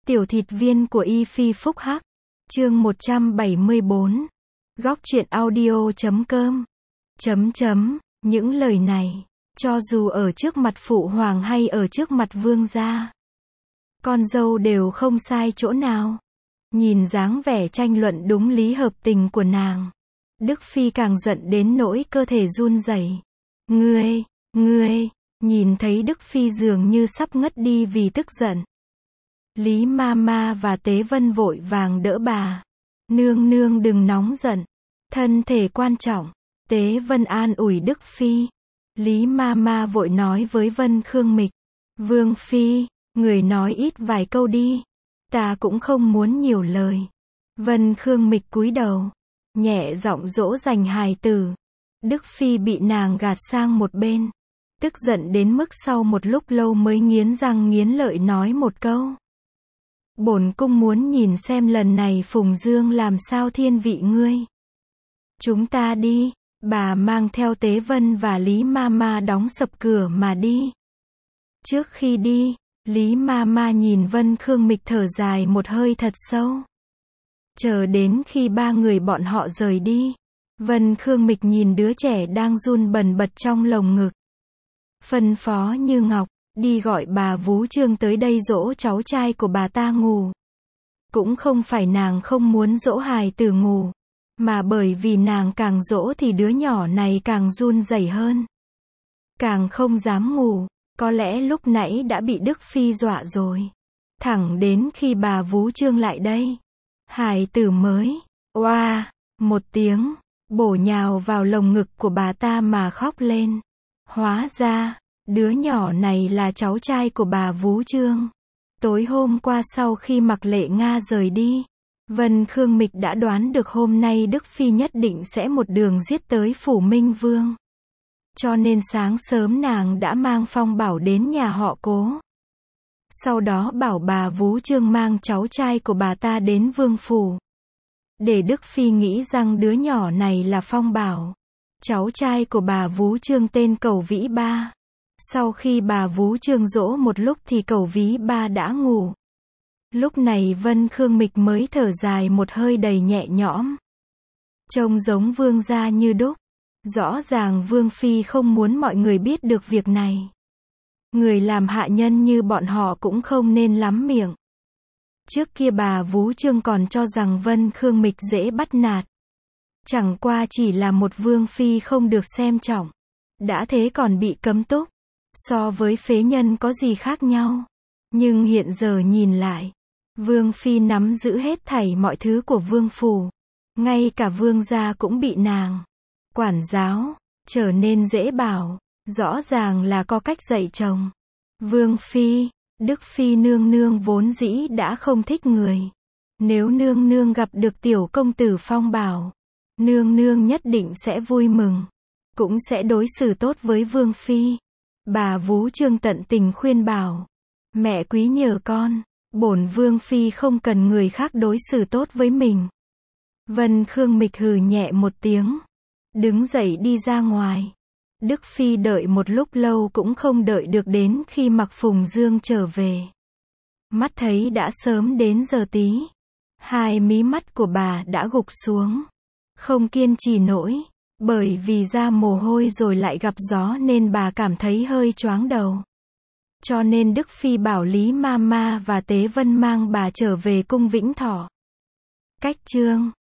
Tiểu thịt viên của Y Phi Phúc Hắc. Chương 174. Góc truyện audio.com. Những lời này, cho dù ở trước mặt phụ hoàng hay ở trước mặt vương gia, con dâu đều không sai chỗ nào. Nhìn dáng vẻ tranh luận đúng lý hợp tình của nàng, Đức Phi càng giận đến nỗi cơ thể run rẩy. Ngươi, nhìn thấy Đức Phi dường như sắp ngất đi vì tức giận. Lý Mama và Tế Vân vội vàng đỡ bà. Nương đừng nóng giận, thân thể quan trọng. Tế Vân an ủi Đức Phi. Lý Mama vội nói với Vân Khương Mịch. Vương Phi, người nói ít vài câu đi. Ta cũng không muốn nhiều lời. Vân Khương Mịch cúi đầu, nhẹ giọng dỗ dành hài tử. Đức Phi bị nàng gạt sang một bên, tức giận đến mức sau một lúc lâu mới nghiến răng nghiến lợi nói một câu. Bổn cung muốn nhìn xem lần này Phùng Dương làm sao thiên vị ngươi. Chúng ta đi. Bà mang theo Tế Vân và Lý Mama đóng sập cửa mà đi. Trước khi đi, Lý Mama nhìn Vân Khương Mịch thở dài một hơi thật sâu. Chờ đến khi ba người bọn họ rời đi, Vân Khương Mịch nhìn đứa trẻ đang run bần bật trong lồng ngực. Phân phó Như Ngọc, đi gọi bà Vú Trương tới đây dỗ cháu trai của bà ta ngủ. Cũng không phải nàng không muốn dỗ hài tử ngủ, mà bởi vì nàng càng dỗ thì đứa nhỏ này càng run rẩy hơn, càng không dám ngủ. Có lẽ lúc nãy đã bị Đức Phi dọa rồi. Thẳng đến khi bà Vú Trương lại đây, hài tử mới oa một tiếng, bổ nhào vào lồng ngực của bà ta mà khóc lên. Hóa ra, đứa nhỏ này là cháu trai của bà Vú Trương. Tối hôm qua sau khi Mặc Lệ Nga rời đi, Vân Khương Mịch đã đoán được hôm nay Đức Phi nhất định sẽ một đường giết tới phủ Minh Vương. Cho nên sáng sớm nàng đã mang Phong Bảo đến nhà họ Cố. Sau đó bảo bà Vú Trương mang cháu trai của bà ta đến vương phủ. Để Đức Phi nghĩ rằng đứa nhỏ này là Phong Bảo. Cháu trai của bà Vú Trương tên Cẩu Vĩ Ba. Sau khi bà Vú Trương dỗ một lúc thì Cẩu Vĩ Ba đã ngủ. Lúc này Vân Khương Mịch mới thở dài một hơi đầy nhẹ nhõm. Trông giống vương gia như đúc. Rõ ràng Vương Phi không muốn mọi người biết được việc này. Người làm hạ nhân như bọn họ cũng không nên lắm miệng. Trước kia bà Vú Trương còn cho rằng Vân Khương Mịch dễ bắt nạt. Chẳng qua chỉ là một Vương Phi không được xem trọng. Đã thế còn bị cấm túc. So với phế nhân có gì khác nhau. Nhưng hiện giờ nhìn lại, Vương Phi nắm giữ hết thảy mọi thứ của vương phủ. Ngay cả vương gia cũng bị nàng quản giáo, trở nên dễ bảo. Rõ ràng là có cách dạy chồng. Vương Phi, Đức Phi nương vốn dĩ đã không thích người. Nếu nương gặp được tiểu công tử Phong Bảo, nương nhất định sẽ vui mừng, cũng sẽ đối xử tốt với Vương Phi. Bà Vú Trương tận tình khuyên bảo. Mẹ quý nhờ con, bổn Vương Phi không cần người khác đối xử tốt với mình. Vân Khương Mịch hừ nhẹ một tiếng, đứng dậy đi ra ngoài. Đức Phi đợi một lúc lâu cũng không đợi được đến khi Mặc Phùng Dương trở về. Mắt thấy đã sớm đến giờ tí. Hai mí mắt của bà đã gục xuống. Không kiên trì nổi. Bởi vì ra mồ hôi rồi lại gặp gió nên bà cảm thấy hơi choáng đầu. Cho nên Đức Phi bảo Lý Mama và Tế Vân mang bà trở về cung Vĩnh Thọ. Cách chương